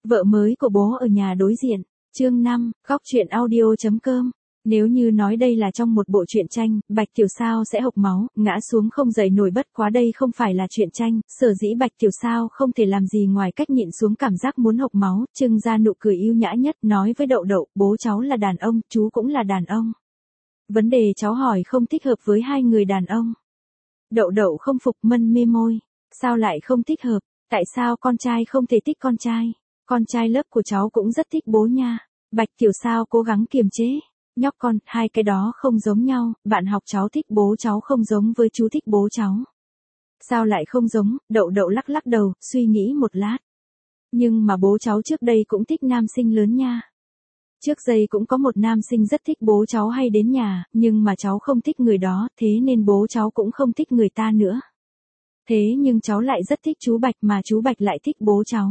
Vợ mới của bố ở nhà đối diện. Chương 5, góc truyện audio.com. Nếu như nói đây là trong một bộ truyện tranh, Bạch Tiểu Sao sẽ hộc máu, ngã xuống không dậy nổi, bất quá đây không phải là truyện tranh, sở dĩ Bạch Tiểu Sao không thể làm gì ngoài cách nhịn xuống cảm giác muốn hộc máu, trưng ra nụ cười yêu nhã nhất, nói với Đậu Đậu, bố cháu là đàn ông, chú cũng là đàn ông. Vấn đề cháu hỏi không thích hợp với hai người đàn ông. Đậu Đậu không phục, mân mê môi. Sao lại không thích hợp? Tại sao con trai không thể thích con trai? Con trai lớp của cháu cũng rất thích bố nha. Bạch Tiểu Sao cố gắng kiềm chế. Nhóc con, hai cái đó không giống nhau, bạn học cháu thích bố cháu không giống với chú thích bố cháu. Sao lại không giống? Đậu Đậu lắc lắc đầu, suy nghĩ một lát. Nhưng mà bố cháu trước đây cũng thích nam sinh lớn nha. Trước đây cũng có một nam sinh rất thích bố cháu hay đến nhà, nhưng mà cháu không thích người đó, thế nên bố cháu cũng không thích người ta nữa. Thế nhưng cháu lại rất thích chú Bạch mà chú Bạch lại thích bố cháu.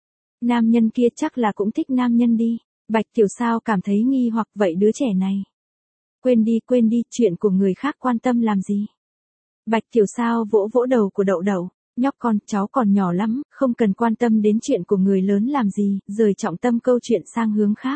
Nam nhân kia chắc là cũng thích nam nhân đi. Bạch Tiểu Sao cảm thấy nghi hoặc, vậy đứa trẻ này. Quên đi, chuyện của người khác quan tâm làm gì. Bạch Tiểu Sao vỗ vỗ đầu của Đậu Đậu. Nhóc con, cháu còn nhỏ lắm, không cần quan tâm đến chuyện của người lớn làm gì, rời trọng tâm câu chuyện sang hướng khác.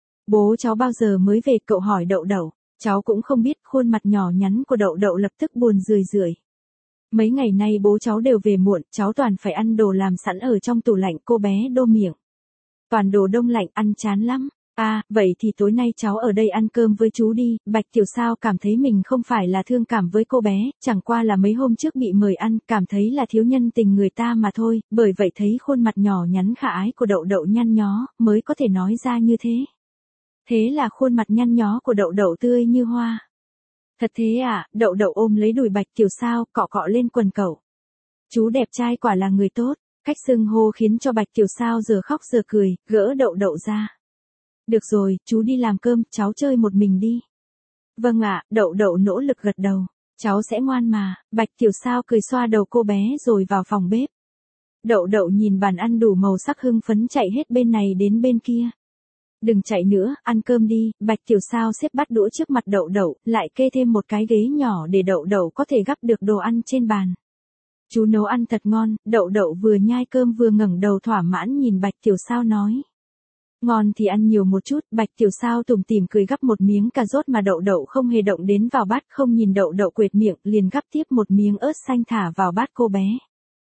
Bố cháu bao giờ mới về, cậu hỏi Đậu Đậu. Cháu cũng không biết, khuôn mặt nhỏ nhắn của Đậu Đậu lập tức buồn rười rượi. Mấy ngày nay bố cháu đều về muộn, cháu toàn phải ăn đồ làm sẵn ở trong tủ lạnh, cô bé đô miệng. Toàn đồ đông lạnh, ăn chán lắm. À, vậy thì tối nay cháu ở đây ăn cơm với chú đi. Bạch Tiểu Sao cảm thấy mình không phải là thương cảm với cô bé, chẳng qua là mấy hôm trước bị mời ăn, cảm thấy là thiếu nhân tình người ta mà thôi, bởi vậy thấy khuôn mặt nhỏ nhắn khả ái của Đậu Đậu nhăn nhó, mới có thể nói ra như thế. Thế là khuôn mặt nhăn nhó của Đậu Đậu tươi như hoa. Thật thế à? Đậu Đậu ôm lấy đùi Bạch Tiểu Sao, cọ cọ lên quần cậu. Chú đẹp trai quả là người tốt. Cách xưng hô khiến cho Bạch Tiểu Sao giờ khóc giờ cười, gỡ Đậu Đậu ra. Được rồi, chú đi làm cơm, cháu chơi một mình đi. Vâng ạ, Đậu Đậu nỗ lực gật đầu. Cháu sẽ ngoan mà. Bạch Tiểu Sao cười xoa đầu cô bé rồi vào phòng bếp. Đậu Đậu nhìn bàn ăn đủ màu sắc hưng phấn chạy hết bên này đến bên kia. Đừng chạy nữa, ăn cơm đi. Bạch Tiểu Sao xếp bát đũa trước mặt Đậu Đậu, lại kê thêm một cái ghế nhỏ để Đậu Đậu có thể gắp được đồ ăn trên bàn. Chú nấu ăn thật ngon. Đậu Đậu vừa nhai cơm vừa ngẩng đầu thỏa mãn nhìn Bạch Tiểu Sao nói. Ngon thì ăn nhiều một chút. Bạch Tiểu Sao tủm tỉm cười gắp một miếng cà rốt mà Đậu Đậu không hề động đến vào bát, không nhìn Đậu Đậu quệt miệng, liền gắp tiếp một miếng ớt xanh thả vào bát cô bé.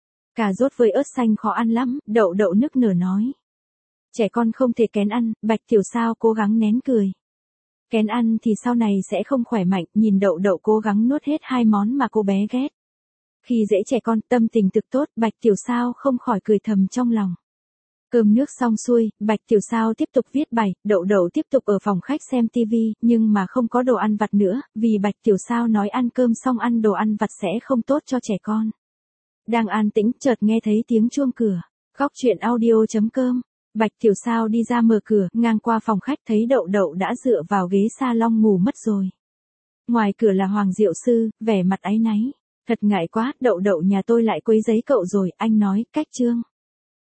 Cà rốt với ớt xanh khó ăn lắm, Đậu Đậu nức nở nói. Trẻ con không thể kén ăn. Bạch Tiểu Sao cố gắng nén cười. Kén ăn thì sau này sẽ không khỏe mạnh. Nhìn Đậu Đậu cố gắng nuốt hết hai món mà cô bé ghét. Khi dễ trẻ con, tâm tình thực tốt, Bạch Tiểu Sao không khỏi cười thầm trong lòng. Cơm nước xong xuôi, Bạch Tiểu Sao tiếp tục viết bài, Đậu Đậu tiếp tục ở phòng khách xem tivi, nhưng mà không có đồ ăn vặt nữa, vì Bạch Tiểu Sao nói ăn cơm xong ăn đồ ăn vặt sẽ không tốt cho trẻ con. Đang an tĩnh, chợt nghe thấy tiếng chuông cửa. Góc truyện audio.com. Bạch Tiểu Sao đi ra mở cửa, ngang qua phòng khách thấy Đậu Đậu đã dựa vào ghế salon ngủ mất rồi. Ngoài cửa là Hoàng Diệu Sư, vẻ mặt áy náy. Thật ngại quá, Đậu Đậu nhà tôi lại quấy rầy cậu rồi, anh nói, cách chương.